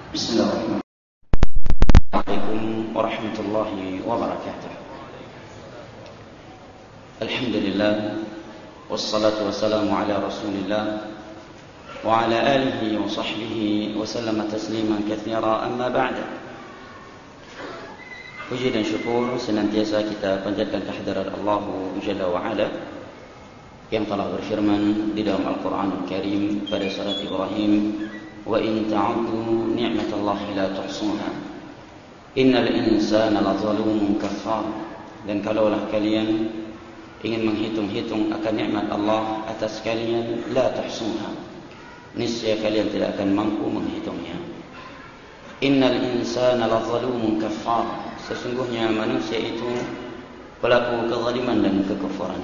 Bismillahirrahmanirrahim. Assalamualaikum warahmatullahi wabarakatuh. Alhamdulillah, wassalatu wassalamu ala rasulillah wa ala alihi wa sahbihi wa sallama tasliman katsira, amma ba'da. Puji dan syukur senantiasa kita panjatkan kehadirat Allah Jalla wa Ala yang telah berfirman di dalam Al-Qur'anul Karim pada surat Ibrahim, wa in ta'uddu ni'matallahi la tuhsuha innal insana lazalumun kafar. Dan kalaulah kalian ingin menghitung-hitung akan nikmat Allah atas kalian, la tuhsuha, niscaya kalian tidak akan mampu menghitungnya. Innal insana lazalumun kafar, sesungguhnya manusia itu pelaku kezaliman dan kekufuran.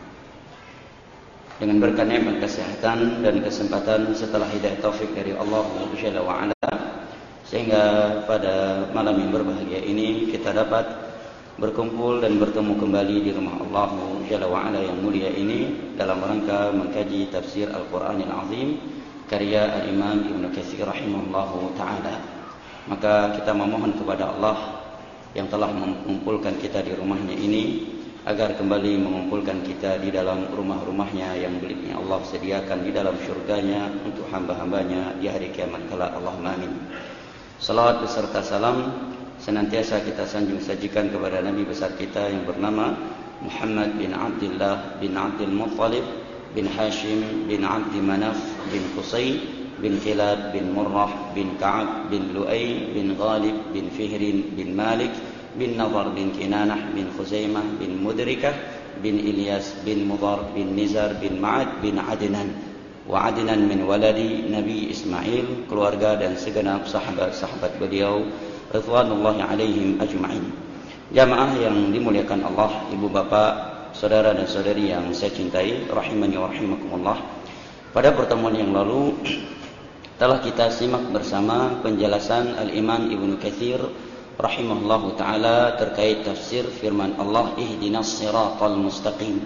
Dengan berkah nikmat kesehatan dan kesempatan setelah hidayah taufik dari Allah Jalla wa Ala, sehingga pada malam yang berbahagia ini kita dapat berkumpul dan bertemu kembali di rumah Allah Jalla wa Ala yang mulia ini dalam rangka mengkaji tafsir Al-Qur'anil Azim karya Al-Imam Ibnu Katsir rahimahullahu taala. Maka kita memohon kepada Allah yang telah mengumpulkan kita di rumahnya ini agar kembali mengumpulkan kita di dalam rumah-rumahnya yang miliknya Allah sediakan di dalam syurganya untuk hamba-hambanya di hari kiamat kelak. Allahumma amin. Salawat beserta salam senantiasa kita sanjung sajikan kepada Nabi besar kita yang bernama Muhammad bin Abdullah bin Abdul Muttalib bin Hashim bin Abdi Manaf bin Qusay bin Kilab bin Murrah bin Ka'ab bin Lu'ay bin Ghalib bin Fihrin bin Malik bin Nadar bin Kinanah bin Khuzaimah bin Mudrikah bin Ilyas bin Mudar bin Nizar bin Ma'ad bin Adnan, wa Adnan min waladi Nabi Ismail, keluarga dan segenap sahabat-sahabat beliau ridwanullahi alaihim ajma'in. Jamaah yang dimuliakan Allah, ibu bapak, saudara dan saudari yang saya cintai, rahimani wa rahimakumullah. Pada pertemuan yang lalu telah kita simak bersama penjelasan Al-Imam Ibnu Katsir rahimahullahu ta'ala terkait tafsir firman Allah, ihdinas siratal mustaqim.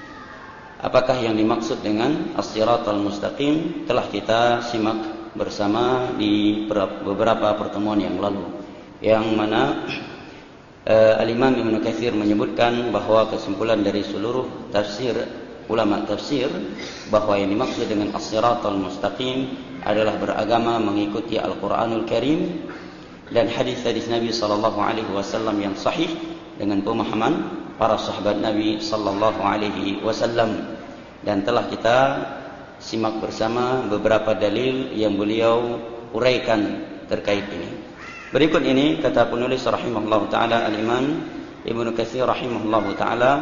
Apakah yang dimaksud dengan as-siratal mustaqim telah kita simak bersama di beberapa pertemuan yang lalu, yang mana Al-Imam Ibnu Katsir menyebutkan bahwa kesimpulan dari seluruh tafsir ulama tafsir bahwa yang dimaksud dengan as-siratal mustaqim adalah beragama mengikuti Al-Qur'anul Karim dan hadis-hadis Nabi sallallahu alaihi wasallam yang sahih dengan pemahaman para sahabat Nabi sallallahu alaihi wasallam. Dan telah kita simak bersama beberapa dalil yang beliau uraikan terkait ini. Berikut ini kata penulis rahimahullahu taala Al-Imam Ibnu Katsir rahimahullahu taala,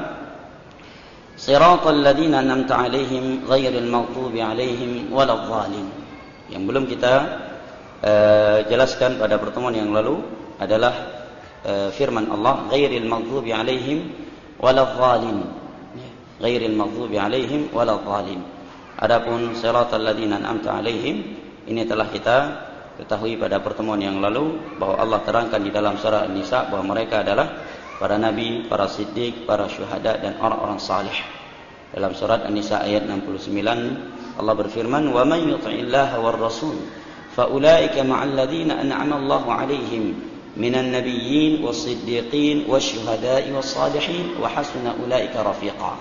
siratal ladzina an'amta alaihim ghairil maghdubi alaihim waladhdallin. Yang belum kita jelaskan pada pertemuan yang lalu adalah firman Allah, ghairil maghdubi alaihim waladhdallin, ghairil maghdubi alaihim waladhdallin. Adapun siratal ladzina an'amta alaihim, ini telah kita ketahui pada pertemuan yang lalu bahwa Allah terangkan di dalam surah An-Nisa bahwa mereka adalah para nabi, para siddiq, para syuhada dan orang-orang salih. Dalam surat An-Nisa ayat 69 Allah berfirman, wa man yuti'illaha war rasul فَأُولَٰئِكَ مَعَ الَّذِينَ أَنْعَمَ اللَّهُ عَلَيْهِمْ مِنَ النَّبِيِّينَ وَالصِّدِّيقِينَ وَالشُّهَدَاءِ وَالصَّالِحِينَ وَحَسُنَ أُولَٰئِكَ رَفِيقًا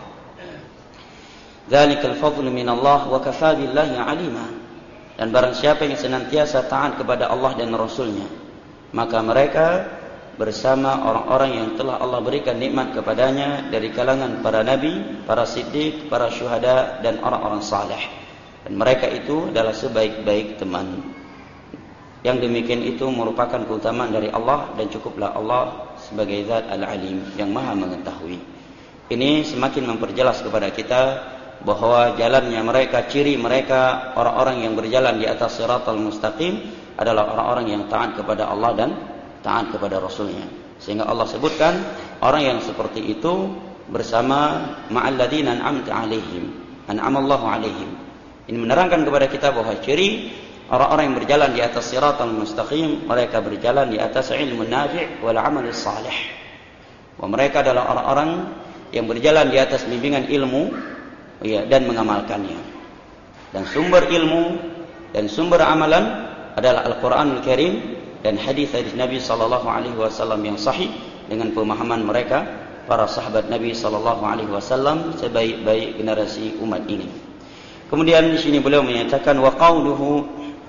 ذَلِكَ الْفَضْلُ مِنَ اللَّهِ وَكَفَىٰ بِاللَّهِ عَلِيمًا. Dan barang siapa yang senantiasa taat kepada Allah dan Rasulnya, maka mereka bersama orang-orang yang telah Allah berikan nikmat kepadanya dari kalangan para nabi, para siddiq, para syuhada dan orang-orang saleh. Dan mereka itu adalah sebaik-baik teman. Yang demikian itu merupakan keutamaan dari Allah, dan cukuplah Allah sebagai zat al-alim yang maha mengetahui. Ini semakin memperjelas kepada kita bahwa jalannya mereka, ciri mereka orang-orang yang berjalan di atas siratal mustaqim adalah orang-orang yang taat kepada Allah dan taat kepada Rasulnya. Sehingga Allah sebutkan orang yang seperti itu bersama ma'alladzina an'amta alaihim, an'amallahu alaihim. Ini menerangkan kepada kita bahwa ciri orang-orang yang berjalan di atas siratal mustaqim, mereka berjalan di atas ilmu nafi' wal amal salih. Bahwa mereka adalah orang-orang yang berjalan di atas bimbingan ilmu dan mengamalkannya. Dan sumber ilmu dan sumber amalan adalah Al-Quranul Karim dan hadis-hadis Nabi SAW yang sahih dengan pemahaman mereka para sahabat Nabi SAW sebaik-baik generasi umat ini. Kemudian di sini beliau menyatakan wa qauluhu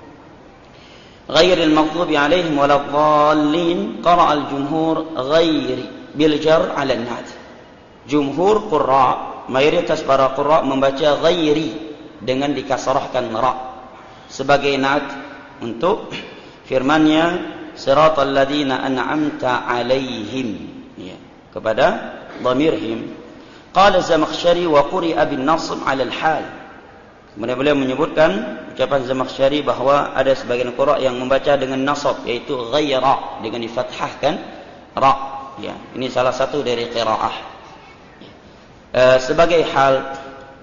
ghairil maghdubi alaihim waladdallin qara al-jumhur ghairi bil jar 'ala an-nat. Jumhur qurra, mayoritas para qurra membaca ghairi dengan dikasrahkan ra sebagai nat untuk firman-Nya siratal ladzina an'amta 'alaihim, ya, kepada dhamirhim. Qala Zamakhsyari wa quri'a bin nasb 'ala al-hal. Kemudian beliau menyebutkan ucapan Zamakhsyari bahawa ada sebagian qurra yang membaca dengan nasab, yaitu ghaira dengan difathahkan ra, ya. Ini salah satu dari qiraah. Sebagai hal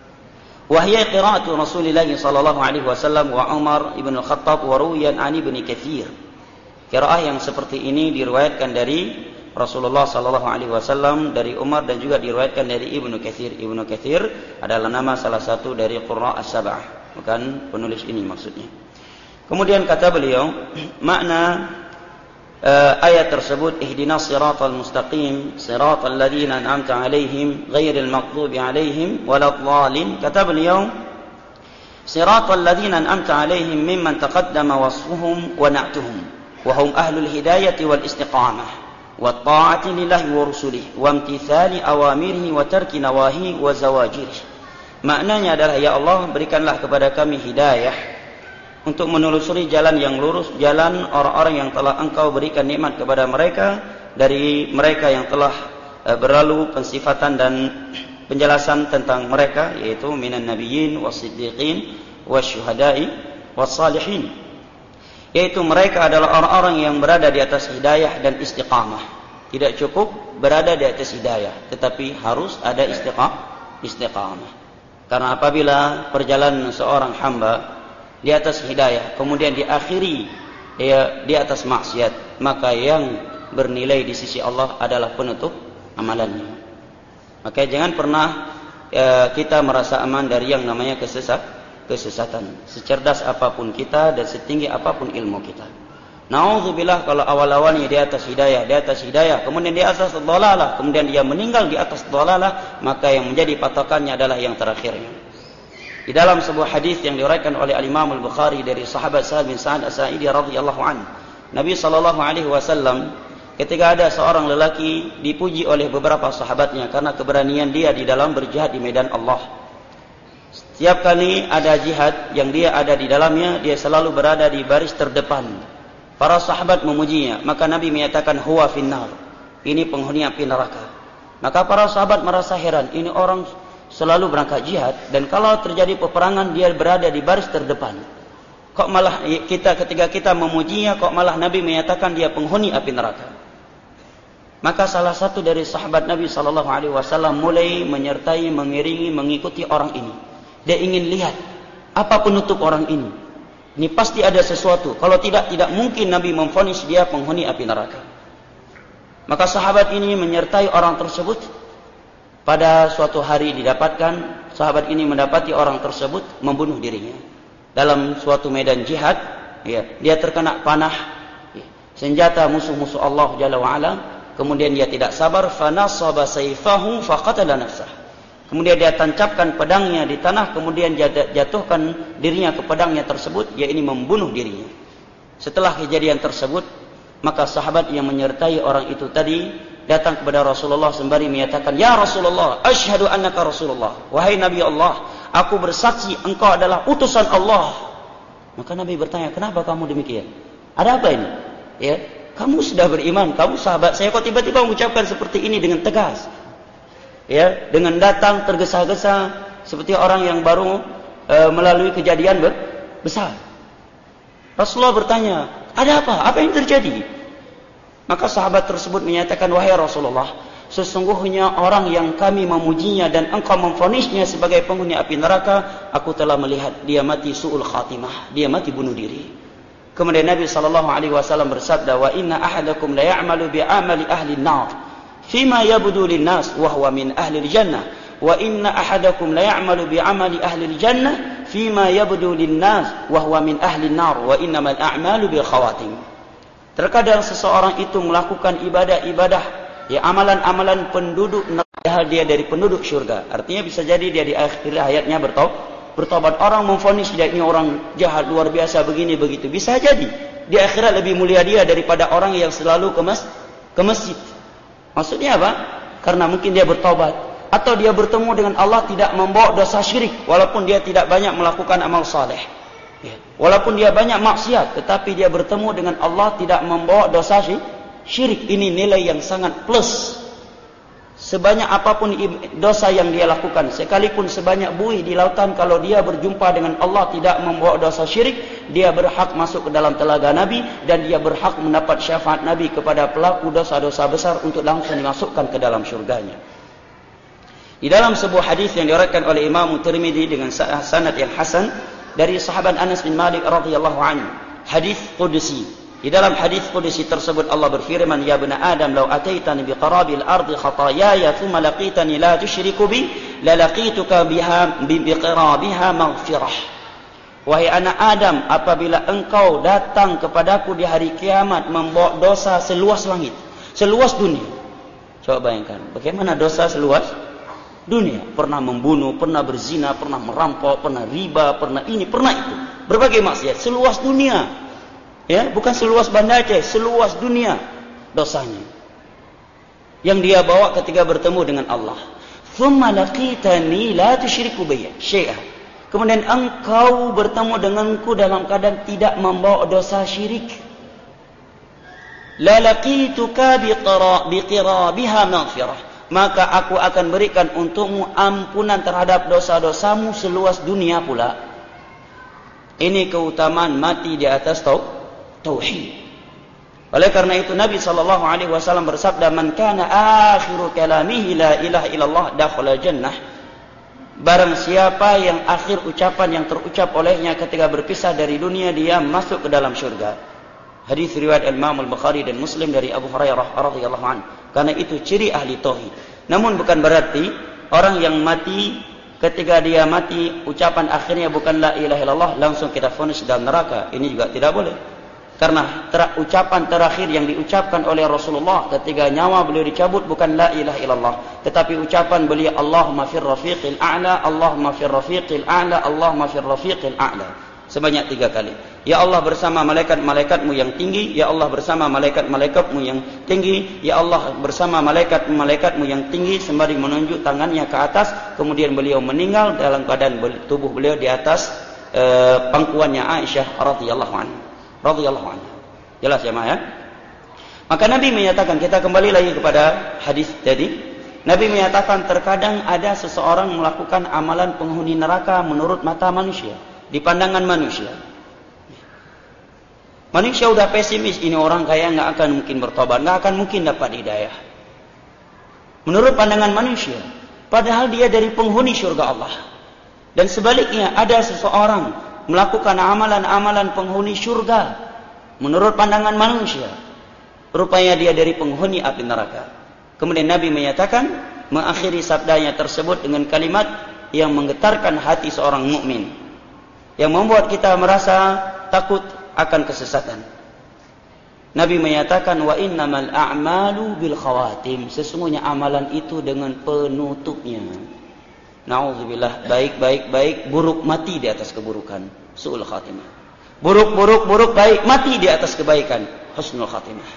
wahya qiraatu Rasulullah sallallahu alaihi wasallam wa Umar ibn al-Khattab wa ruwiyan an Ibn Katsir. Qiraah yang seperti ini diriwayatkan dari Rasulullah sallallahu alaihi wasallam, dari Umar, dan juga diriwayatkan dari Ibn Katsir. Ibn Katsir adalah nama salah satu dari qurra as-sab'ah, bukan penulis ini maksudnya. Kemudian kata beliau, makna ayat tersebut ihdinas siratal mustaqim siratal ladzina an'amta 'alaihim ghairil maghdubi 'alaihim waladdallin. Kata beliau, siratal ladzina an'amta 'alaihim mimman taqaddama wasfuhum wa na'tuhum wa hum ahlul hidayati wal istiqamah wat ta'ati lillahi wa rusulihi wa imtithali awamirihi wa tarki nawahi wa zawajirihi. Maknanya adalah, ya Allah, berikanlah kepada kami hidayah untuk menelusuri jalan yang lurus, jalan orang-orang yang telah Engkau berikan nikmat kepada mereka dari mereka yang telah berlalu, pensifatan dan penjelasan tentang mereka, yaitu minan nabiyyin was-siddiqin wasyuhada'i was-salihin, yaitu mereka adalah orang-orang yang berada di atas hidayah dan istiqamah. Tidak cukup berada di atas hidayah, tetapi harus ada istiqamah. Karena apabila perjalanan seorang hamba di atas hidayah kemudian diakhiri di atas maksiat, maka yang bernilai di sisi Allah adalah penutup amalannya. Maka jangan pernah kita merasa aman dari yang namanya kesesatan, secerdas apapun kita dan setinggi apapun ilmu kita. Na'udzubillah kalau awal-awalnya di atas hidayah, kemudian di atas dhalalah, kemudian dia meninggal di atas dhalalah, maka yang menjadi patokannya adalah yang terakhirnya. Di dalam sebuah hadis yang diriwayatkan oleh Al-Imam Al-Bukhari dari sahabat Sa'ad bin Sa'ad As-Sa'idi radhiyallahu anhu, Nabi sallallahu alaihi wasallam ketika ada seorang lelaki dipuji oleh beberapa sahabatnya karena keberanian dia di dalam berjihad di medan Allah. Setiap kali ada jihad yang dia ada di dalamnya, dia selalu berada di baris terdepan. Para sahabat memujinya, maka Nabi menyatakan huwa finnar, ini penghuni api neraka. Maka para sahabat merasa heran, ini orang selalu berangkat jihad, dan kalau terjadi peperangan dia berada di baris terdepan. Kok malah ketika kita memujinya, kok malah Nabi menyatakan dia penghuni api neraka? Maka salah satu dari sahabat Nabi SAW mulai menyertai, mengiringi, mengikuti orang ini. Dia ingin lihat apa penutup orang ini. Ini pasti ada sesuatu. Kalau tidak mungkin Nabi memvonis dia penghuni api neraka. Maka sahabat ini menyertai orang tersebut. Pada suatu hari didapatkan, sahabat ini mendapati orang tersebut membunuh dirinya dalam suatu medan jihad. Ya, dia terkena panah senjata musuh-musuh Allah Jalla wa'ala. Kemudian dia tidak sabar, fanasaba sayfahu faqatala nafsah. Kemudian dia tancapkan pedangnya di tanah, kemudian jatuhkan dirinya ke pedangnya tersebut, ia ini membunuh dirinya. Setelah kejadian tersebut, maka sahabat yang menyertai orang itu tadi datang kepada Rasulullah sembari menyatakan, ya Rasulullah, asyhadu annaka Rasulullah. Wahai Nabi Allah, aku bersaksi engkau adalah utusan Allah. Maka Nabi bertanya, kenapa kamu demikian? Ada apa ini? Ya, kamu sudah beriman, kamu sahabat saya, kok tiba-tiba mengucapkan seperti ini dengan tegas? Ya, dengan datang tergesa-gesa seperti orang yang baru melalui kejadian besar. Rasulullah bertanya, ada apa? Apa yang terjadi? Maka sahabat tersebut menyatakan, wahai Rasulullah, sesungguhnya orang yang kami memujinya dan engkau memvonisnya sebagai penghuni api neraka, aku telah melihat dia mati su'ul khatimah, dia mati bunuh diri. Kemudian Nabi SAW bersabda, wa inna ahadakum la ya'malu bi'amali ahli an-nar fima yabdu lin-nas wa huwa min ahli al-jannah, wa inna ahadakum la ya'malu bi'amali ahli al-jannah fima yabdu linnas wa huwa min ahli an-nar wa innamal a'malu bil khawatim. Terkadang seseorang itu melakukan ibadah-ibadah, ya amalan-amalan penduduk neraka, dia dari penduduk syurga. Artinya bisa jadi dia di akhir hayatnya bertobat. Orang memvonis dia ini orang jahat luar biasa begini begitu. Bisa jadi di akhirat lebih mulia dia daripada orang yang selalu ke masjid. Maksudnya apa? Karena mungkin dia bertobat atau dia bertemu dengan Allah tidak membawa dosa syirik walaupun dia tidak banyak melakukan amal saleh. Ya. Walaupun dia banyak maksiat, tetapi dia bertemu dengan Allah tidak membawa dosa syirik. Ini nilai yang sangat plus. Sebanyak apapun dosa yang dia lakukan, sekalipun sebanyak buih di lautan, kalau dia berjumpa dengan Allah tidak membawa dosa syirik, dia berhak masuk ke dalam telaga Nabi, dan dia berhak mendapat syafaat Nabi kepada pelaku dosa-dosa besar untuk langsung dimasukkan ke dalam syurganya. Di dalam sebuah hadis yang diriwayatkan oleh Imam Tirmidzi dengan sanad yang hasan dari sahabat Anas bin Malik radhiyallahu anhu, hadis qudsi. Di dalam hadis qudsi tersebut Allah berfirman, ya bani Adam law ataitani biqarabil ardi khataayaya thumma laqitani la tusyriku bi la laqituka biha biqirabiha maghfirah. Wahai anak Adam, apabila engkau datang kepadaku di hari kiamat membawa dosa seluas langit, seluas dunia. Coba bayangkan, bagaimana dosa seluas dunia, pernah membunuh, pernah berzina, pernah merampok, pernah riba, pernah ini, pernah itu, berbagai maksiat, seluas dunia, ya, bukan seluas Banda Aceh, seluas dunia dosanya yang dia bawa ketika bertemu dengan Allah. Thumma laqitani la tusyriku bi syai'a. Kemudian engkau bertemu denganku dalam keadaan tidak membawa dosa syirik. La laqituka biqirabiha maghfirah. Maka aku akan berikan untukmu ampunan terhadap dosa-dosamu seluas dunia pula. Ini keutamaan mati di atas tauhid. Oleh karena itu Nabi SAW bersabda, man kana akhiru kalamihi la ilaha illallah dakhala jannah. Barang siapa yang akhir ucapan yang terucap olehnya ketika berpisah dari dunia, dia masuk ke dalam syurga. Hadis riwayat Imam Al-Bukhari dan Muslim dari Abu Hurairah radhiyallahu anhu. Karena itu ciri ahli tauhid. Namun bukan berarti orang yang mati, ketika dia mati ucapan akhirnya bukan la ilaha illallah, langsung kita vonis dalam neraka. Ini juga tidak boleh. Karena ucapan terakhir yang diucapkan oleh Rasulullah ketika nyawa beliau dicabut bukan la ilaha illallah, tetapi ucapan beliau Allahumma fir rafiqil a'la, Allahumma fir rafiqil a'la, Allahumma fir rafiqil a'la. Sebanyak 3 kali. Ya Allah bersama malaikat-malaikatmu yang tinggi. Ya Allah bersama malaikat-malaikatmu yang tinggi. Ya Allah bersama malaikat-malaikatmu yang tinggi. Sembari menunjuk tangannya ke atas. Kemudian beliau meninggal dalam keadaan tubuh beliau di atas pangkuannya Aisyah radhiyallahu anha. Jelas ya, ya? Maka Nabi menyatakan, kita kembali lagi kepada hadis tadi. Nabi menyatakan terkadang ada seseorang melakukan amalan penghuni neraka menurut mata manusia. Di pandangan manusia. Manusia udah pesimis, ini orang kaya nggak akan mungkin bertobat, nggak akan mungkin dapat hidayah. Menurut pandangan manusia, padahal dia dari penghuni surga Allah. Dan sebaliknya ada seseorang melakukan amalan-amalan penghuni surga menurut pandangan manusia, rupanya dia dari penghuni api neraka. Kemudian Nabi menyatakan, mengakhiri sabdanya tersebut dengan kalimat yang menggetarkan hati seorang mukmin, yang membuat kita merasa takut akan kesesatan. Nabi menyatakan, wa innamal a'malu bil khawatim. Sesungguhnya amalan itu dengan penutupnya. Na'udzubillah, baik, buruk mati di atas keburukan. Su'ul khatimah. Buruk, baik, mati di atas kebaikan. Husnul khatimah.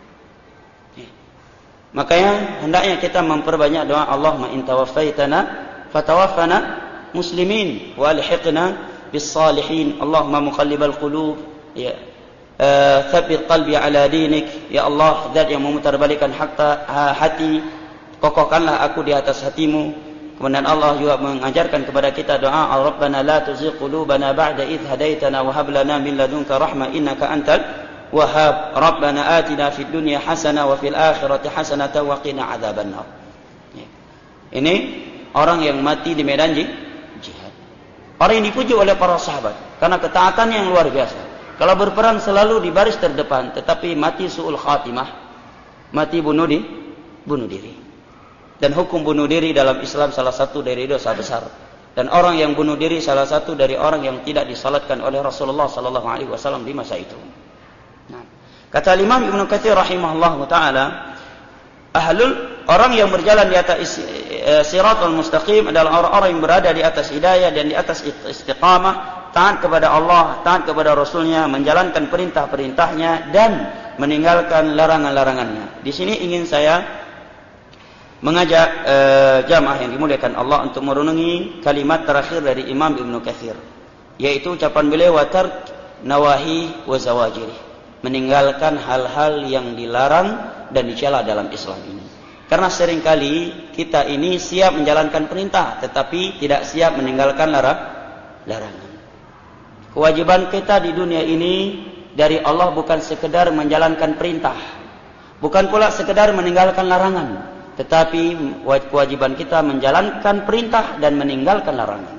Makanya hendaknya kita memperbanyak doa, Allahumma in tawaffaitana fatawaffana muslimin wa alhiqna بالصالحين اللهم مقلب القلوب ya tsabbit qalbi ala dinik, ya Allah zat yang memutarbalikkan hati, kokohkanlah aku di atas hatimu. Kemudian Allah juga mengajarkan kepada kita doa, Rabbana la tuzigh qulubana ba'da idh hadaitana wa hab lana min ladunka rahmah innaka antal wahhab. Rabbana atina fid dunya hasanah wa fil akhirati hasanah wa qina adzabannar. Ini orang yang mati di medan jihad. Orang yang dipuji oleh para sahabat karena ketaatan yang luar biasa. Kalau berperang selalu di baris terdepan, tetapi mati su'ul khatimah, mati bunuh diri. Dan hukum bunuh diri dalam Islam salah satu dari dosa besar. Dan orang yang bunuh diri salah satu dari orang yang tidak disalatkan oleh Rasulullah sallallahu alaihi wasallam di masa itu. Nah, kata Imam Ibnu Katsir rahimahullahu taala, orang yang berjalan di atas siratal mustaqim adalah orang-orang yang berada di atas hidayah dan di atas istiqamah, taat kepada Allah, taat kepada Rasulnya, menjalankan perintah-perintahnya dan meninggalkan larangan-larangannya. Di sini ingin saya mengajak jamaah yang dimuliakan Allah untuk merenungi kalimat terakhir dari Imam Ibnu Katsir, yaitu ucapan beliau wa tark nawahi wa zawajir, meninggalkan hal-hal yang dilarang dan dicela dalam Islam ini. Karena seringkali kita ini siap menjalankan perintah tetapi tidak siap meninggalkan larangan. Kewajiban kita di dunia ini dari Allah bukan sekedar menjalankan perintah, bukan pula sekedar meninggalkan larangan, tetapi kewajiban kita menjalankan perintah dan meninggalkan larangan.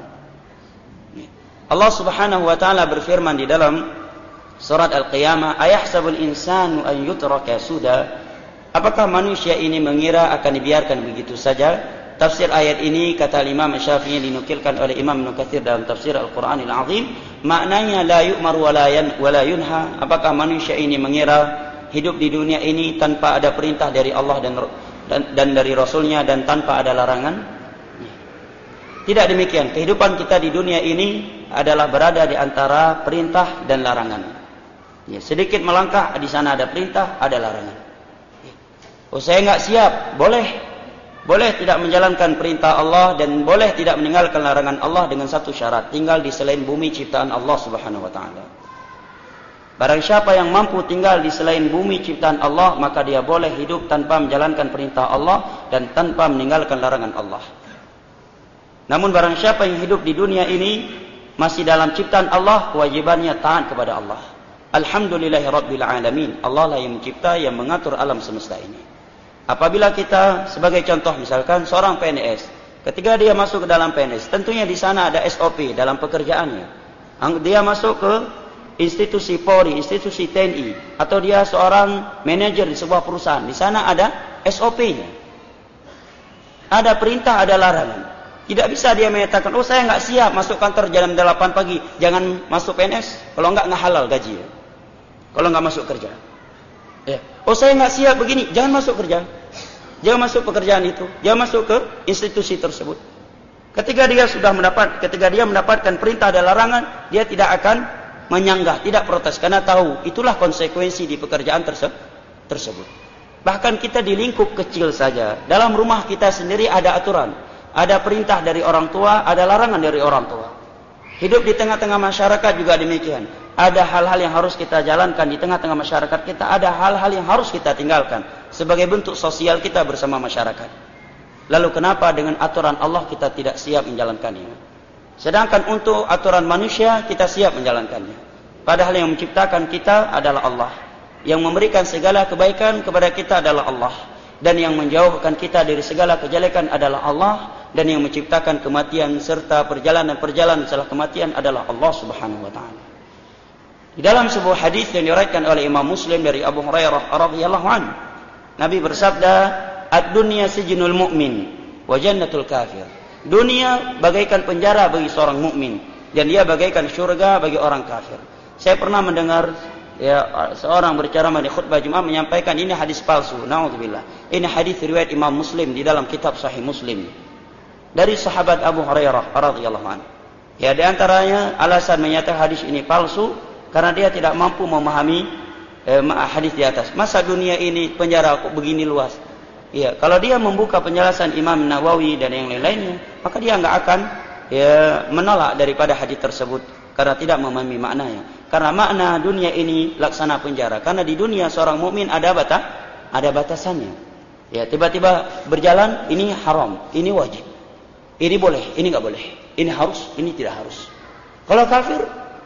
Allah Subhanahu wa taala berfirman di dalam surat Al-Qiyamah, ayahsabul insanu an yutraka suda, apakah manusia ini mengira akan dibiarkan begitu saja? Tafsir ayat ini kata Imam Syafi'i dinukilkan oleh Imam Ibnu Katsir dalam tafsir Al-Qur'anil Azim, maknanya la yu'mar wa la yunha, apakah manusia ini mengira hidup di dunia ini tanpa ada perintah dari Allah dan dari Rasulnya dan tanpa ada larangan? Tidak demikian. Kehidupan kita di dunia ini adalah berada di antara perintah dan larangan. Ya, sedikit melangkah di sana ada perintah, ada larangan. Oh, saya nggak siap, boleh tidak menjalankan perintah Allah dan boleh tidak meninggalkan larangan Allah dengan satu syarat, tinggal di selain bumi ciptaan Allah Subhanahu wa taala. Barang siapa yang mampu tinggal di selain bumi ciptaan Allah, maka dia boleh hidup tanpa menjalankan perintah Allah dan tanpa meninggalkan larangan Allah. Namun barang siapa yang hidup di dunia ini masih dalam ciptaan Allah, kewajibannya taat kepada Allah. Alhamdulillahirabbil alamin. Allah lah yang mencipta, yang mengatur alam semesta ini. Apabila kita sebagai contoh misalkan seorang PNS, ketika dia masuk ke dalam PNS, tentunya di sana ada SOP dalam pekerjaannya. Dia masuk ke institusi Polri, institusi TNI, atau dia seorang manajer di sebuah perusahaan, di sana ada SOP-nya. Ada perintah, ada larangan. Tidak bisa dia menyatakan, oh saya nggak siap masuk kantor jam 8 pagi, jangan masuk PNS, kalau nggak halal gaji ya. Kalau nggak masuk kerja. Ya. Oh saya nggak siap begini, jangan masuk kerja. Jangan masuk pekerjaan itu, jangan masuk ke institusi tersebut. Ketika dia mendapatkan perintah dan larangan, dia tidak akan menyanggah, tidak protes, karena tahu itulah konsekuensi di pekerjaan tersebut. Bahkan kita di lingkup kecil saja, dalam rumah kita sendiri ada aturan, ada perintah dari orang tua, ada larangan dari orang tua. Hidup di tengah-tengah masyarakat juga demikian. Ada hal-hal yang harus kita jalankan di tengah-tengah masyarakat kita, ada hal-hal yang harus kita tinggalkan sebagai bentuk sosial kita bersama masyarakat. Lalu kenapa dengan aturan Allah kita tidak siap menjalankannya? Sedangkan untuk aturan manusia kita siap menjalankannya. Padahal yang menciptakan kita adalah Allah. Yang memberikan segala kebaikan kepada kita adalah Allah. Dan yang menjauhkan kita dari segala kejelekan adalah Allah. Dan yang menciptakan kematian serta perjalanan-perjalanan setelah kematian adalah Allah Subhanahu wa taala. Di dalam sebuah hadis yang diriwayatkan oleh Imam Muslim dari Abu Hurairah radhiyallahu anhu, Nabi bersabda, "Ad-dunya sijnul mu'min wa jannatul kafir." Dunia bagaikan penjara bagi seorang mukmin dan dia bagaikan surga bagi orang kafir. Saya pernah mendengar seorang berceramah di khutbah Jumat menyampaikan ini hadis palsu. Naudzubillah. Ini hadis riwayat Imam Muslim di dalam kitab Sahih Muslim dari sahabat Abu Hurairah radhiyallahu anhu. Ya, di antaranya alasan menyatakan hadis ini palsu karena dia tidak mampu memahami hadis di atas. Masa dunia ini penjara kok begini luas? Ya, kalau dia membuka penjelasan Imam Nawawi dan yang lain-lainnya, maka dia enggak akan menolak daripada hadis tersebut karena tidak memahami maknanya. Karena makna dunia ini laksana penjara. Karena di dunia seorang mukmin ada batasannya. Ya, tiba-tiba berjalan ini haram, ini wajib. Ini boleh, ini enggak boleh. Ini harus, ini tidak harus. Kalau kafir,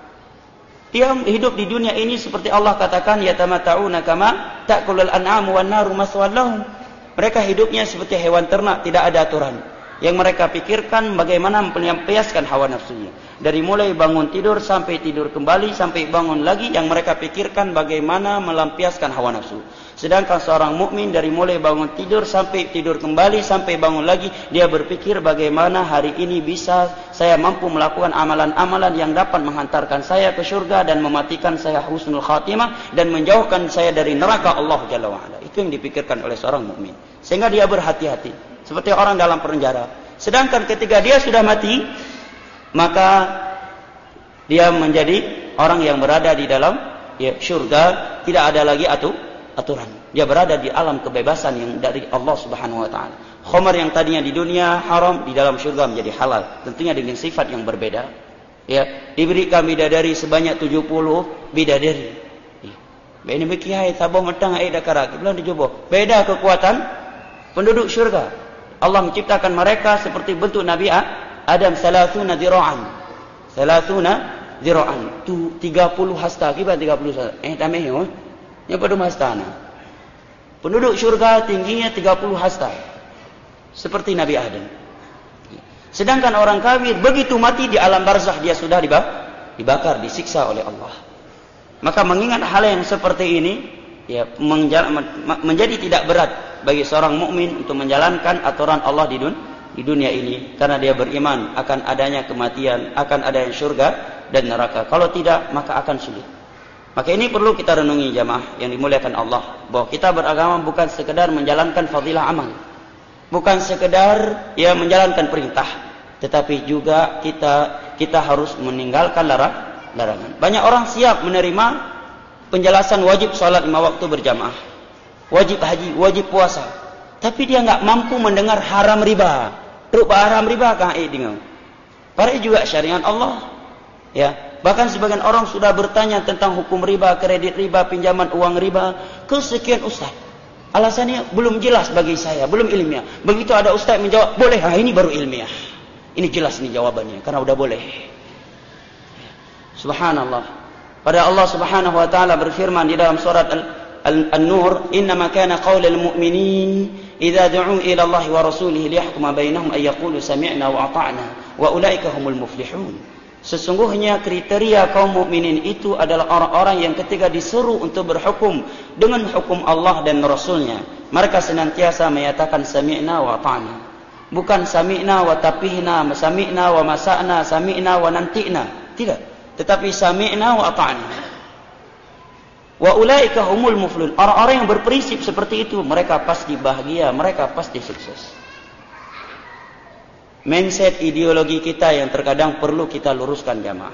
dia hidup di dunia ini seperti Allah katakan, yatamata'una kama ta'kulul an'amu wan naru maswal lahum. Mereka hidupnya seperti hewan ternak, tidak ada aturan. Yang mereka pikirkan bagaimana melampiaskan hawa nafsunya. Dari mulai bangun tidur sampai tidur kembali, sampai bangun lagi, yang mereka pikirkan bagaimana melampiaskan hawa nafsu. Sedangkan seorang mukmin dari mulai bangun tidur sampai tidur kembali, sampai bangun lagi, dia berpikir bagaimana hari ini bisa saya mampu melakukan amalan-amalan yang dapat menghantarkan saya ke surga dan mematikan saya husnul khatimah dan menjauhkan saya dari neraka Allah Jalla wa'ala. Itu yang dipikirkan oleh seorang mukmin. Sehingga dia berhati-hati. Seperti orang dalam penjara. Sedangkan ketika dia sudah mati, maka dia menjadi orang yang berada di dalam surga, tidak ada lagi aturan. Dia berada di alam kebebasan yang dari Allah Subhanahu wa taala. Khamar yang tadinya di dunia haram, di dalam surga menjadi halal, tentunya dengan sifat yang berbeda. Ya, diberikan bidadari sebanyak 70 bidadari. Ini bekiai tabung metang ai dakara, belum dicoba. Beda kekuatan penduduk surga. Allah menciptakan mereka seperti bentuk Nabi Adam 30 zira'an. 30 zira'an. Tu 30 hasta, kibat 30 hasta. Tameh yo. Nya pada mastana. Penduduk surga tingginya 30 hasta. Seperti Nabi Adam. Sedangkan orang kafir begitu mati di alam barzakh dia sudah dibakar, disiksa oleh Allah. Maka mengingat hal yang seperti ini ya menjadi tidak berat bagi seorang mukmin untuk menjalankan aturan Allah di dunia ini, karena dia beriman akan adanya kematian, akan adanya surga dan neraka. Kalau tidak, maka akan sulit. Maka ini perlu kita renungi jamaah yang dimuliakan Allah, bahwa kita beragama bukan sekedar menjalankan fadilah amal, bukan sekedar ya menjalankan perintah, tetapi juga kita harus meninggalkan larangan. Banyak orang siap menerima penjelasan wajib salat 5 waktu berjamaah, wajib haji, wajib puasa, tapi dia enggak mampu mendengar haram riba. Rupa haram riba kah dengar. Para juga syariat Allah. Ya, bahkan sebagian orang sudah bertanya tentang hukum riba, kredit riba, pinjaman uang riba ke sekian ustaz. Alasannya belum jelas bagi saya, belum ilmiah. Begitu ada ustaz menjawab, boleh, ini baru ilmiah. Ini jelas nih jawabannya, karena udah boleh. Subhanallah. Pada Allah Subhanahu wa taala berfirman di dalam surat An-Nur, "Innama kana qaulul mu'minin idza du'u ila Allah wa rasulihi liyahkuma bainahum ay yaqulu sami'na wa ata'na wa ulaika humul muflihun." Sesungguhnya kriteria kaum mukminin itu adalah orang-orang yang ketika disuruh untuk berhukum dengan hukum Allah dan Rasulnya, mereka senantiasa menyatakan sami'na wa ata'na. Bukan sami'na wa tapihna, sami'na wa masa'na, sami'na wa nanti'na. Tidak. Tetapi sami'na wa ata'na. Wa ulaika humul muflihun. Orang-orang yang berprinsip seperti itu, mereka pasti bahagia, mereka pasti sukses. Mindset ideologi kita yang terkadang perlu kita luruskan jamaah.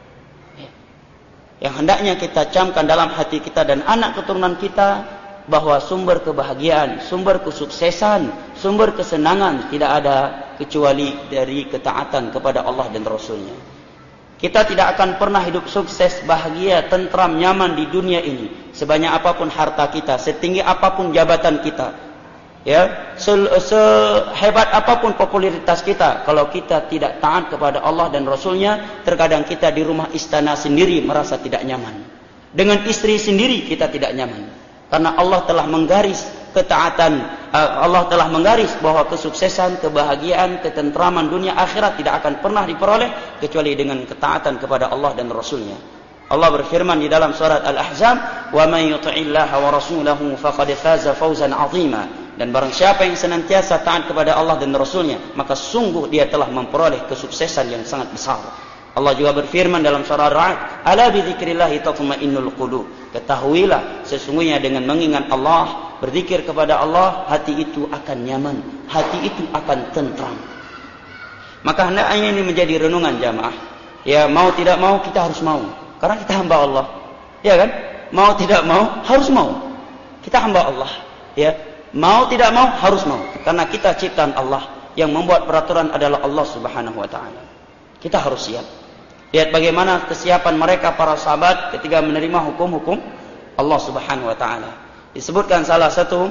Yang hendaknya kita camkan dalam hati kita dan anak keturunan kita, bahwa sumber kebahagiaan, sumber kesuksesan, sumber kesenangan tidak ada kecuali dari ketaatan kepada Allah dan Rasulnya. Kita tidak akan pernah hidup sukses, bahagia, tentram, nyaman di dunia ini. Sebanyak apapun harta kita, setinggi apapun jabatan kita, ya, sehebat apapun popularitas kita, kalau kita tidak taat kepada Allah dan Rasulnya, terkadang kita di rumah istana sendiri merasa tidak nyaman. Dengan istri sendiri kita tidak nyaman. Karena Allah telah menggaris ketaatan, Allah telah menggaris bahwa kesuksesan, kebahagiaan, ketentraman dunia akhirat tidak akan pernah diperoleh kecuali dengan ketaatan kepada Allah dan Rasulnya. Allah berfirman di dalam surat Al-Ahzab, "Wa man yuti'illaha wa rasulahu faqad faza fawzan 'azima." Dan barang siapa yang senantiasa taat kepada Allah dan Rasulnya, maka sungguh dia telah memperoleh kesuksesan yang sangat besar. Allah juga berfirman dalam surah Ar-Ra'd, "Ala bi dzikrillah tatma'innul qulub." Ketahuilah, sesungguhnya dengan mengingat Allah, berzikir kepada Allah, hati itu akan nyaman, hati itu akan tentram. Maka hendaknya ini menjadi renungan jamaah. Ya, mau tidak mau kita harus mau, karena kita hamba Allah. Ya kan? Mau tidak mau harus mau. Kita hamba Allah. Ya, mau tidak mau harus mau, karena kita ciptaan Allah. Yang membuat peraturan adalah Allah Subhanahu wa taala. Kita harus siap. Lihat bagaimana kesiapan mereka para sahabat ketika menerima hukum-hukum Allah Subhanahu wa taala. Disebutkan salah satu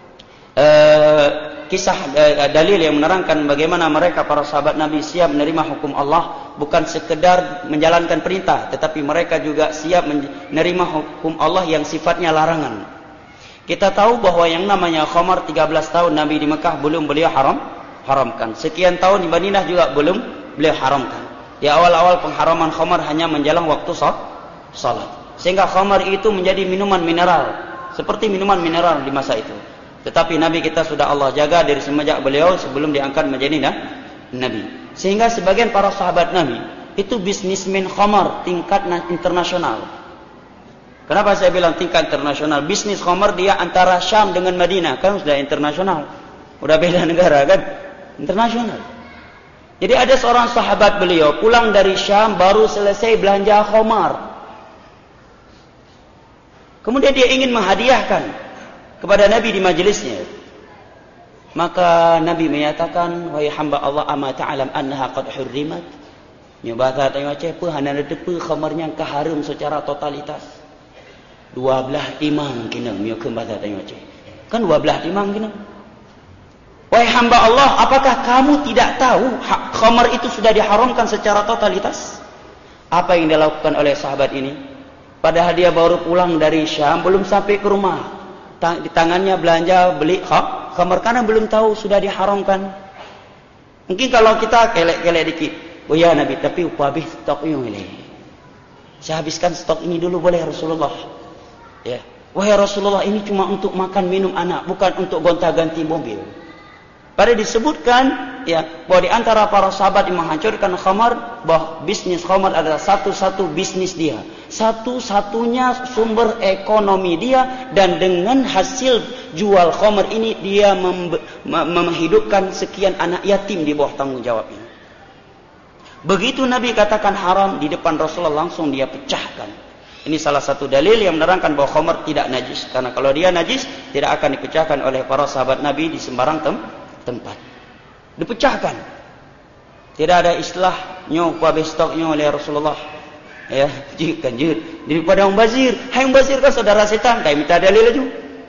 kisah dalil yang menerangkan bagaimana mereka para sahabat Nabi siap menerima hukum Allah, bukan sekedar menjalankan perintah, tetapi mereka juga siap menerima hukum Allah yang sifatnya larangan. Kita tahu bahwa yang namanya khamar 13 tahun Nabi di Mekah belum beliau haramkan. Sekian tahun di Madinah juga belum beliau haramkan. Di awal-awal pengharaman khamar hanya menjelang waktu salat. Sehingga khamar itu menjadi minuman mineral, seperti minuman mineral di masa itu. Tetapi Nabi kita sudah Allah jaga dari semenjak beliau sebelum diangkat menjadi Nabi. Sehingga sebagian para sahabat Nabi itu bisnismen khamar tingkat internasional. Kenapa saya bilang tingkat internasional? Bisnis khamar dia antara Syam dengan Madinah, kan sudah internasional. Udah beda negara kan? Internasional. Jadi ada seorang sahabat beliau pulang dari Syam baru selesai belanja khamar. Kemudian dia ingin menghadiahkan kepada Nabi di majelisnya. Maka Nabi menyatakan, "Wahai hamba Allah, ama ta'lam annaha qad hurrimat?" Nyobata tengok cepa hana depe khamarnya ke haram secara totalitas. 12 timang kena mio ke bahasa tengok cek. Kan 12 timang kena. Wahai hamba Allah, apakah kamu tidak tahu khamar itu sudah diharamkan secara totalitas? Apa yang dilakukan oleh sahabat ini? Padahal dia baru pulang dari Syam, belum sampai ke rumah. Di tangannya belanja beli khamar karena belum tahu sudah diharamkan. Mungkin kalau kita kelek-kelek dikit, oh ya Nabi, tapi habis stok ini. Saya habiskan stok ini dulu boleh Rasulullah? Ya. Wahai Rasulullah, ini cuma untuk makan minum anak, bukan untuk gonta-ganti mobil. Pada disebutkan ya bahwa di antara para sahabat yang menghancurkan khamar, bahwa bisnis khamar adalah satu-satu bisnis dia, satu-satunya sumber ekonomi dia, dan dengan hasil jual khamar ini dia menghidupkan sekian anak yatim di bawah tanggung jawabnya. Begitu Nabi katakan haram, di depan Rasulullah langsung dia pecahkan. Ini salah satu dalil yang menerangkan bahwa khamar tidak najis, karena kalau dia najis tidak akan dipecahkan oleh para sahabat Nabi di sembarang tempat. Dipecahkan. Tidak ada istilah nyo habis stoknya oleh Rasulullah. Ya, jikan jid. Daripada membazir, hai membazir kan saudara setan, kayak minta dalil aja.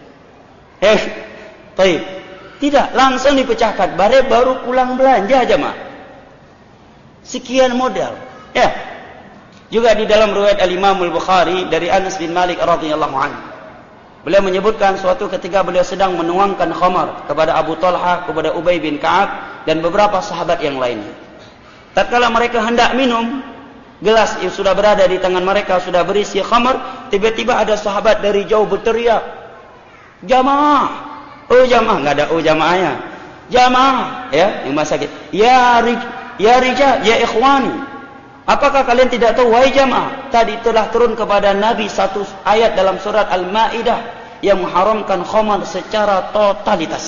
Baik. Tidak, langsung dipecahkan. Baru pulang belanja aja mah. Sekian modal. Ya. Juga di dalam riwayat Al-Imam Al-Bukhari dari Anas bin Malik radhiyallahu anhu. Beliau menyebutkan suatu ketika beliau sedang menuangkan khamar kepada Abu Talha, kepada Ubay bin Ka'ab dan beberapa sahabat yang lainnya. Tatkala mereka hendak minum, gelas yang sudah berada di tangan mereka sudah berisi khamar, tiba-tiba ada sahabat dari jauh berteriak, "Jamaah! Oh jamaah!" Enggak ada oh jamaahnya. Jamaah, ya, yang masakit. Ya rijal, ya ikhwani. Apakah kalian tidak tahu, wahai jamaah, tadi telah turun kepada Nabi satu ayat dalam surat Al-Maidah yang mengharamkan khamar secara totalitas.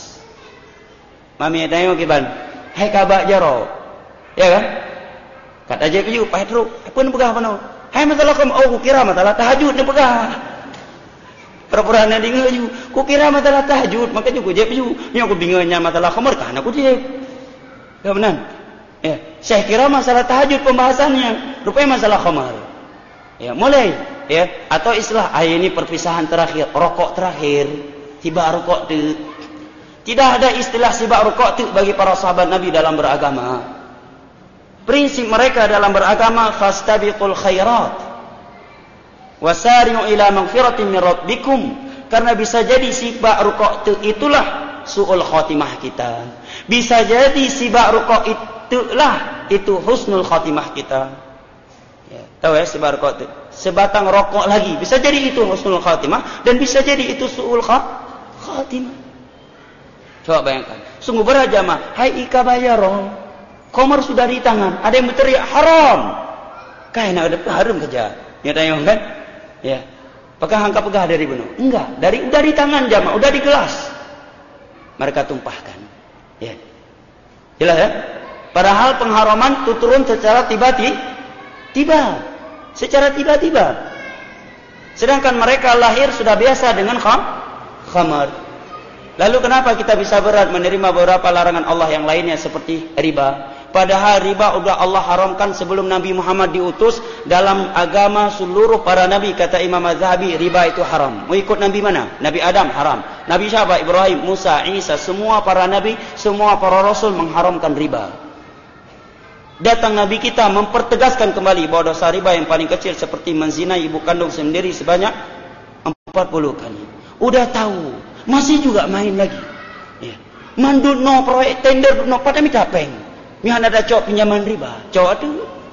Mami tanya kiban, hai kabak jaro. Ya kan? Kata je piu pahit ru, pun pegah pano. Hai masalah khamar, oh kira masalah tahajud ni pegah. Pura-pura na dengar ju, ku kira masalah tahajud, makanya ku je piu. Ni aku bingungnya masalah khamar kan aku je. Ya benar. Ya, saya kira masalah tahajud pembahasannya, rupanya masalah khamar. Ya, mulai ya, atau istilah ini perpisahan terakhir, rokok terakhir, tiba rokok tu. Tidak ada istilah sibak rokok tu bagi para sahabat Nabi dalam beragama. Prinsip mereka dalam beragama, fastabiqul khairat wasari'u ila magfiratin min rabbikum. Karena bisa jadi sibak rokok tu itulah su'ul khatimah kita. Bisa jadi sibak rokok itu husnul khatimah kita. Ya, tahu ya sebar rokok itu. Sebatang rokok lagi bisa jadi itu husnul khatimah dan bisa jadi itu suul khatimah. Coba bayangkan. Sungguh berat jamaah. Hai ika bayaro. Khamar sudah di tangan. Ada yang berteriak haram. Kaina ada haram kerja. Ya tanya kan? Ya. Apakah angka pegah dari benar? Enggak. Udah di tangan jamaah, udah di gelas. Mereka tumpahkan. Ya. Jelas ya? Padahal pengharaman itu turun secara tiba-tiba. Secara tiba-tiba. Sedangkan mereka lahir sudah biasa dengan khamar. Lalu kenapa kita bisa berat menerima beberapa larangan Allah yang lainnya seperti riba? Padahal riba sudah Allah haramkan sebelum Nabi Muhammad diutus. Dalam agama seluruh para Nabi, kata Imam Az-Zahabi, riba itu haram. Mau ikut Nabi mana? Nabi Adam haram. Nabi siapa? Ibrahim, Musa, Isa. Semua para Nabi, semua para Rasul mengharamkan riba. Datang Nabi kita mempertegaskan kembali bahwa dosa riba yang paling kecil seperti menzinai ibu kandung sendiri sebanyak 40 kali. Udah tahu, masih juga main lagi. Ya. Mandut no proyek tender no pada mi kapeng. Mi ada cowok pinjaman riba. Cowok tu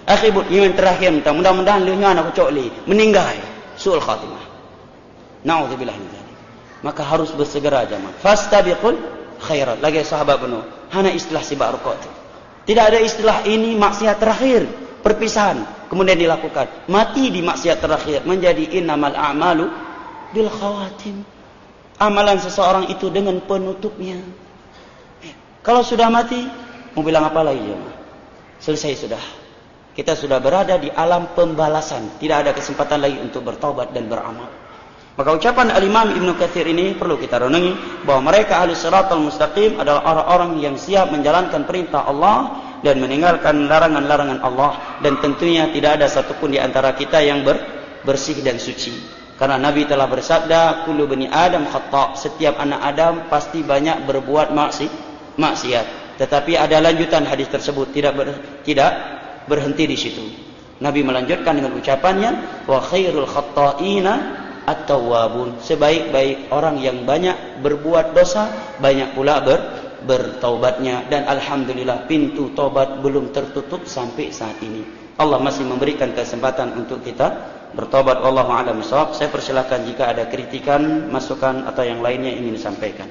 Akhirut yang terakhir mudah-mudahan lunya anak cokli meninggal suul khatimah. Nauzubillah min dzalik. Maka harus bersegera jemaah. Fastabiqul khairat. Lagi sahabat penuh. Hana istilah sibak rukuk. Tidak ada istilah ini maksiat terakhir, perpisahan kemudian dilakukan. Mati di maksiat terakhir menjadi innamal a'malu bil khawatim. Amalan seseorang itu dengan penutupnya. Kalau sudah mati, mau bilang apa lagi jemaah? Selesai sudah. Kita sudah berada di alam pembalasan. Tidak ada kesempatan lagi untuk bertaubat dan beramal. Maka ucapan Al-Imam Ibnu Katsir ini perlu kita renungi bahwa mereka ahli shiratal mustaqim adalah orang-orang yang siap menjalankan perintah Allah dan meninggalkan larangan-larangan Allah, dan tentunya tidak ada satupun di antara kita yang bersih dan suci. Karena Nabi telah bersabda, kullu bani Adam khata', setiap anak Adam pasti banyak berbuat maksiat. Tetapi ada lanjutan hadis tersebut, tidak berhenti di situ. Nabi melanjutkan dengan ucapannya, wa khairul khata'ina at-tawwabun, sebaik-baik orang yang banyak berbuat dosa, banyak pula bertaubatnya. Dan alhamdulillah pintu taubat belum tertutup sampai saat ini. Allah masih memberikan kesempatan untuk kita bertaubat. Wallahu a'lam bishawab. Saya persilakan jika ada kritikan, masukan atau yang lainnya ingin disampaikan.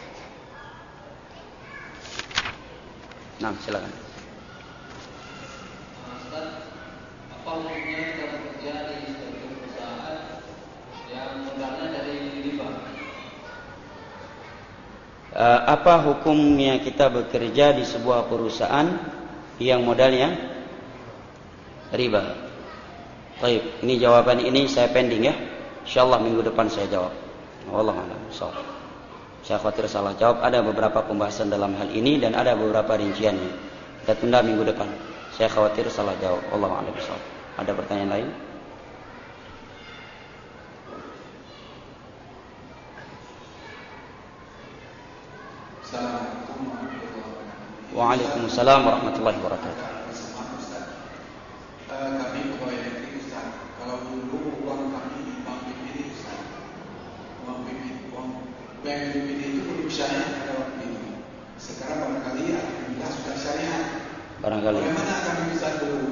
Nah, silakan. Apa hukumnya kita bekerja di suatu perusahaan yang modalnya dari riba? Apa hukumnya kita bekerja di sebuah perusahaan yang modalnya riba? Baik, ini jawaban ini saya pending ya. Insyaallah minggu depan saya jawab. Wallahu a'lam bishawab. Saya khawatir salah jawab. Ada beberapa pembahasan dalam hal ini dan ada beberapa rinciannya. Kita tunda minggu depan. Saya khawatir salah jawab. Wallahu a'lam bishawab. Ada pertanyaan lain? Waalaikumsalam warahmatullahi wabarakatuh. Kami pegawai negeri Ustaz, kalau dulu uang kami di bank BPD Ustaz, uang bank BPD itu belum syariah pada waktu itu. Sekarang barangkali alhamdulillah sudah syariah. Barangkali. Bagaimana kami bisa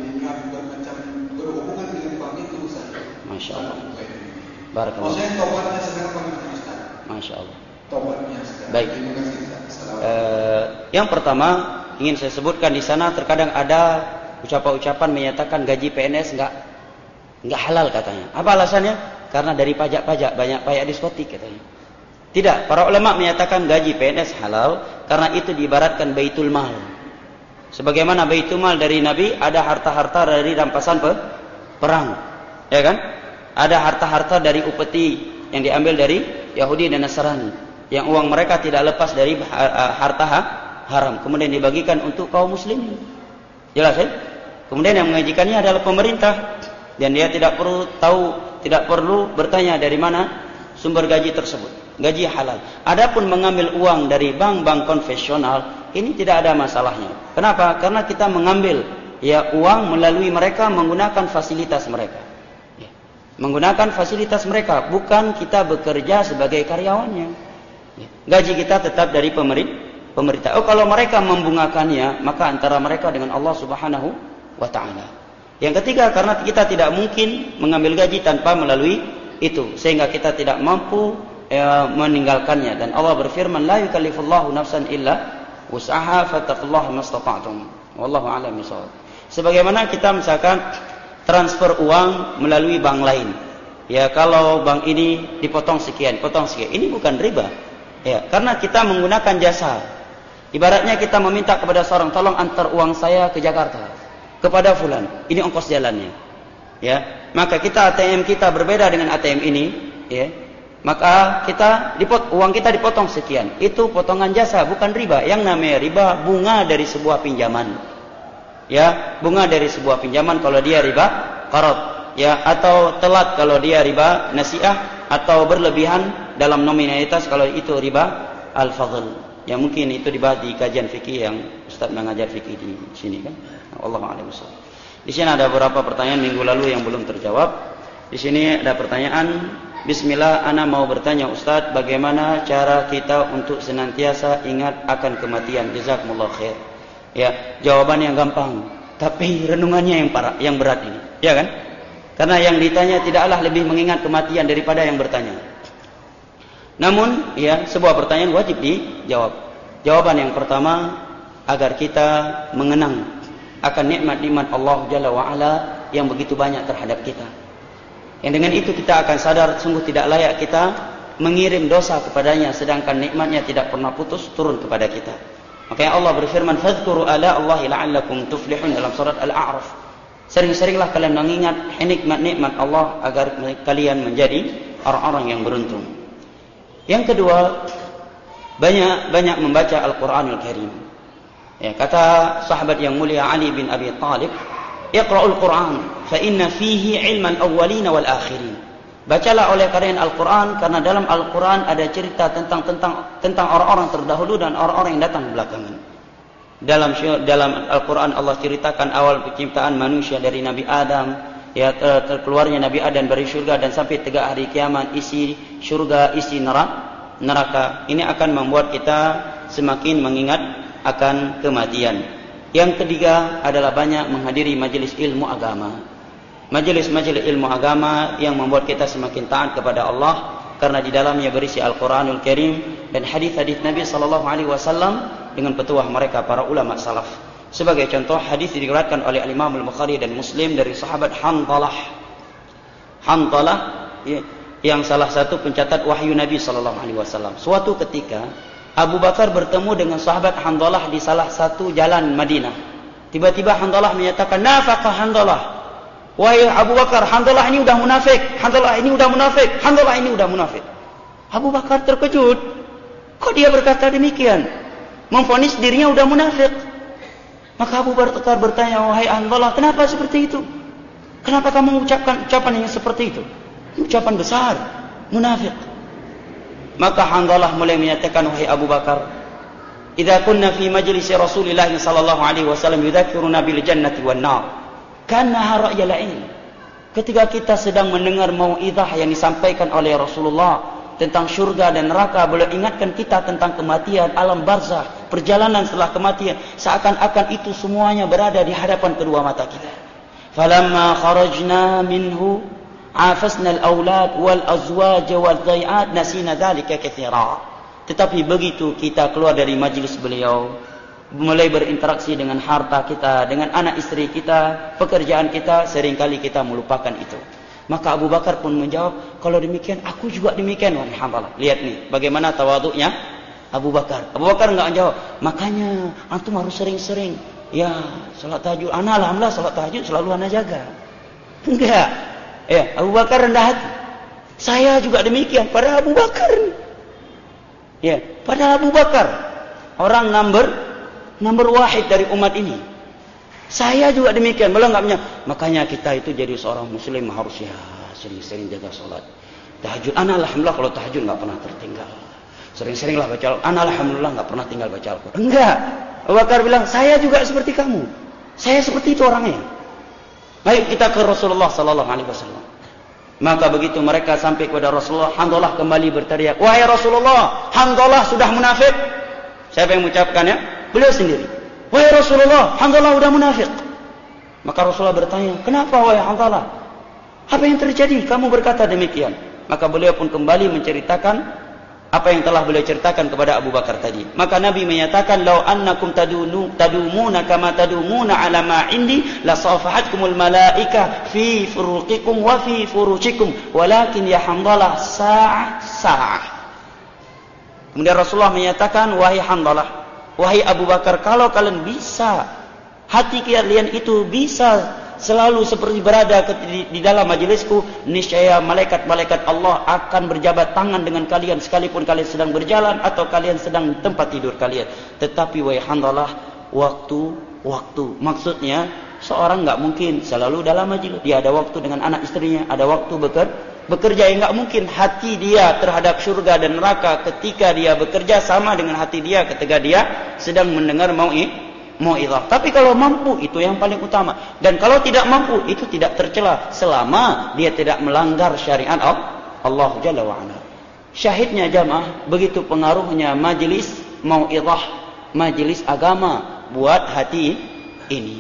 berhubungan dengan bank itu Ustaz? Masya Allah. Barakallah. Maksudnya tobatnya sekarang bagaimana Ustaz? Masya Allah. Tobatnya sekarang. Baik. Terima kasih Ustaz. Yang pertama ingin saya sebutkan di sana terkadang ada ucapan-ucapan menyatakan gaji PNS enggak halal katanya. Apa alasannya? Karena dari pajak-pajak, banyak pajak diskotik katanya. Tidak, para ulama menyatakan gaji PNS halal karena itu diibaratkan baitul mal. Sebagaimana baitul mal dari Nabi ada harta-harta dari rampasan perang, ya kan? Ada harta-harta dari upeti yang diambil dari Yahudi dan Nasrani, yang uang mereka tidak lepas dari harta haram, kemudian dibagikan untuk kaum muslimin. Jelas ya? Kemudian yang mengajikannya adalah pemerintah, dan dia tidak perlu bertanya dari mana sumber gaji tersebut. Gaji halal. Adapun mengambil uang dari bank-bank konvensional, ini tidak ada masalahnya. Kenapa? Karena kita mengambil uang melalui mereka, menggunakan fasilitas mereka. Menggunakan fasilitas mereka, bukan kita bekerja sebagai karyawannya. Gaji kita tetap dari pemerintah. Kalau mereka membungakannya, maka antara mereka dengan Allah Subhanahu wa ta'ala. Yang ketiga, karena kita tidak mungkin mengambil gaji tanpa melalui itu, sehingga kita tidak mampu meninggalkannya. Dan Allah berfirman, la yukallifullahu nafsan illa wus'aha fattaqullaha mastata'tum. Wallahu a'lam bishawab. Sebagaimana kita misalkan transfer uang melalui bank lain. Ya, kalau bank ini dipotong sekian. Ini bukan riba. Ya, karena kita menggunakan jasa. Ibaratnya kita meminta kepada seorang, tolong antar uang saya ke Jakarta kepada fulan. Ini ongkos jalannya. Ya, maka ATM kita berbeda dengan ATM ini, ya. Maka uang kita dipotong sekian. Itu potongan jasa, bukan riba. Yang namanya riba bunga dari sebuah pinjaman. Ya, bunga dari sebuah pinjaman kalau dia riba qarad, ya, atau telat kalau dia riba nasiah, atau berlebihan dalam nominalitas kalau itu riba al-fadl. Ya, mungkin itu dibahas di kajian fikih yang Ustaz mengajar fikih di sini kan. Wallahu a'lam bishawab. Di sini ada beberapa pertanyaan minggu lalu yang belum terjawab. Di sini ada pertanyaan, bismillah, ana mau bertanya Ustaz, bagaimana cara kita untuk senantiasa ingat akan kematian? Jazakumullah khair. Ya, jawaban yang gampang. tapi renungannya yang berat ini, ya kan? Karena yang ditanya tidaklah lebih mengingat kematian daripada yang bertanya. Namun, ya, sebuah pertanyaan wajib dijawab. Jawaban yang pertama, agar kita mengenang akan nikmat-nikmat Allah Jalla wa'ala yang begitu banyak terhadap kita. Yang dengan itu kita akan sadar sungguh tidak layak kita mengirim dosa kepadanya, sedangkan nikmatnya tidak pernah putus turun kepada kita. Makanya Allah berfirman, "Fadhkuru ala Allahi la'allakum tuflihun" dalam surat Al-A'raf. Sering-seringlah kalian mengingat nikmat-nikmat Allah agar kalian menjadi orang-orang yang beruntung. Yang kedua, banyak membaca Al-Quranul Karim. Ya, kata sahabat yang mulia Ali bin Abi Thalib, "Iqra'ul Quran, fa inna fihi ilman awwalin wal akhirin." Bacalah oleh kalian Al-Quran, karena dalam Al-Quran ada cerita tentang orang-orang terdahulu dan orang-orang yang datang belakangan. Dalam Al-Quran Allah ceritakan awal penciptaan manusia dari Nabi Adam, ya, terkeluarnya Nabi Adam dari surga dan sampai tegak hari kiamat, isi surga, isi neraka. Ini akan membuat kita semakin mengingat akan kematian. Yang ketiga adalah banyak menghadiri majelis ilmu agama. Majelis-majelis ilmu agama yang membuat kita semakin taat kepada Allah, karena di dalamnya berisi Al-Quranul Karim dan hadis-hadis Nabi SAW dengan petuah mereka para ulama salaf. Sebagai contoh, hadis diriwayatkan oleh Imam Al-Bukhari dan Muslim dari sahabat Hantalah yang salah satu pencatat wahyu Nabi SAW. Suatu ketika Abu Bakar bertemu dengan sahabat Hantalah di salah satu jalan Madinah. Tiba-tiba Hantalah menyatakan, "Nafaqah Hantalah. Wahai Abu Bakar, Hantalah ini udah munafik. Hantalah ini udah munafik. Hantalah ini udah munafik." Abu Bakar terkejut. Kok dia berkata demikian? Memvonis dirinya udah munafik. Maka Abu Bakar bertanya, "Wahai Hantalah, kenapa seperti itu? Kenapa kamu mengucapkan ucapan yang seperti itu? Ucapan besar, munafik." Maka Hantalah mulai menyatakan, "Wahai Abu Bakar, idza kunna fi majlisi Rasulillah sallallahu alaihi wasallam yudzakkiruna bil jannati wan nar, kana ra'yal ain." Ketika kita sedang mendengar mau'izah yang disampaikan oleh Rasulullah tentang syurga dan neraka, beliau ingatkan kita tentang kematian, alam barzakh, perjalanan setelah kematian, seakan-akan itu semuanya berada di hadapan kedua mata kita. Falamma kharajna minhu afasna al-aulad wal azwaj wal dhai'at nasina dzalika katsira. Tetapi begitu kita keluar dari majelis beliau, mulai berinteraksi dengan harta kita, dengan anak istri kita, pekerjaan kita, seringkali kita melupakan itu. Maka Abu Bakar pun menjawab, "Kalau demikian, aku juga demikian, wahai Hantalah." Lihat nih, bagaimana tawaduknya Abu Bakar. Abu Bakar enggak menjawab, "Makanya antum harus sering-sering, ya, salat tahajud. Ana alhamdulillah salat tahajud selalu ana jaga." Enggak. Ya, Abu Bakar rendah hati. Saya juga demikian pada Abu Bakar. Ya, pada Abu Bakar, orang number wahid dari umat ini. Saya juga demikian. Beliau enggak punya. Makanya kita itu jadi seorang muslim harus ya sering-sering jaga salat. Tahajud, ana alhamdulillah kalau tahajud enggak pernah tertinggal. Sering-seringlah baca Al-Quran. Ana alhamdulillah enggak pernah tinggal baca Al-Quran. Enggak. Abu Bakar bilang, "Saya juga seperti kamu. Saya seperti itu orangnya." Baik, kita ke Rasulullah sallallahu alaihi wasallam. Maka begitu mereka sampai kepada Rasulullah, Hantalah kembali berteriak, "Wahai Rasulullah, Hantalah sudah munafik." Siapa yang mengucapkannya? Beliau sendiri. "Wahai Rasulullah, Hantalah sudah munafik." Maka Rasulullah bertanya, "Kenapa wahai Hantalah? Apa yang terjadi? Kamu berkata demikian." Maka beliau pun kembali menceritakan apa yang telah beliau ceritakan kepada Abu Bakar tadi. Maka Nabi menyatakan, "Lau annakum tadumuna kama tadumuna ala ma indi la safahatkumul malaika fi furuqikum wa fi furujikum, walakin ya Hantalah sa'ah." Kemudian Rasulullah menyatakan, "Wahai Hantalah, wahai Abu Bakar, kalau kalian bisa, hati kalian itu bisa selalu seperti berada di dalam majelisku, niscaya malaikat-malaikat Allah akan berjabat tangan dengan kalian sekalipun kalian sedang berjalan atau kalian sedang di tempat tidur kalian. Tetapi wahai Hantalah, waktu. Maksudnya seorang enggak mungkin selalu dalam majelis. Dia ada waktu dengan anak istrinya, ada waktu bekerja. Yang enggak mungkin hati dia terhadap surga dan neraka ketika dia bekerja sama dengan hati dia ketika dia sedang mendengar mau'izah. Tapi kalau mampu, itu yang paling utama. Dan kalau tidak mampu, itu tidak tercela selama dia tidak melanggar syariat Allah Jalla wa'ala. Syahidnya jamaah, begitu pengaruhnya majelis mau'izah, majelis agama buat hati ini.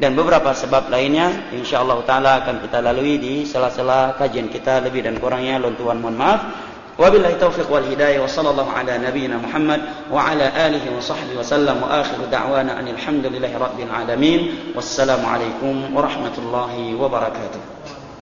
dan beberapa sebab lainnya insyaallah taala akan kita lalui di sela-sela kajian kita. Lebih dan kurangnya Tuhan mohon maaf. Wabillahi taufiq wal hidayah wa sallallahu ala nabiyyina Muhammad wa ala alihi wa sahbihi wa sallam wa akhiru da'wana anil hamdulillahi rabbil alamin. Wassalamu alaikum warahmatullahi wabarakatuh.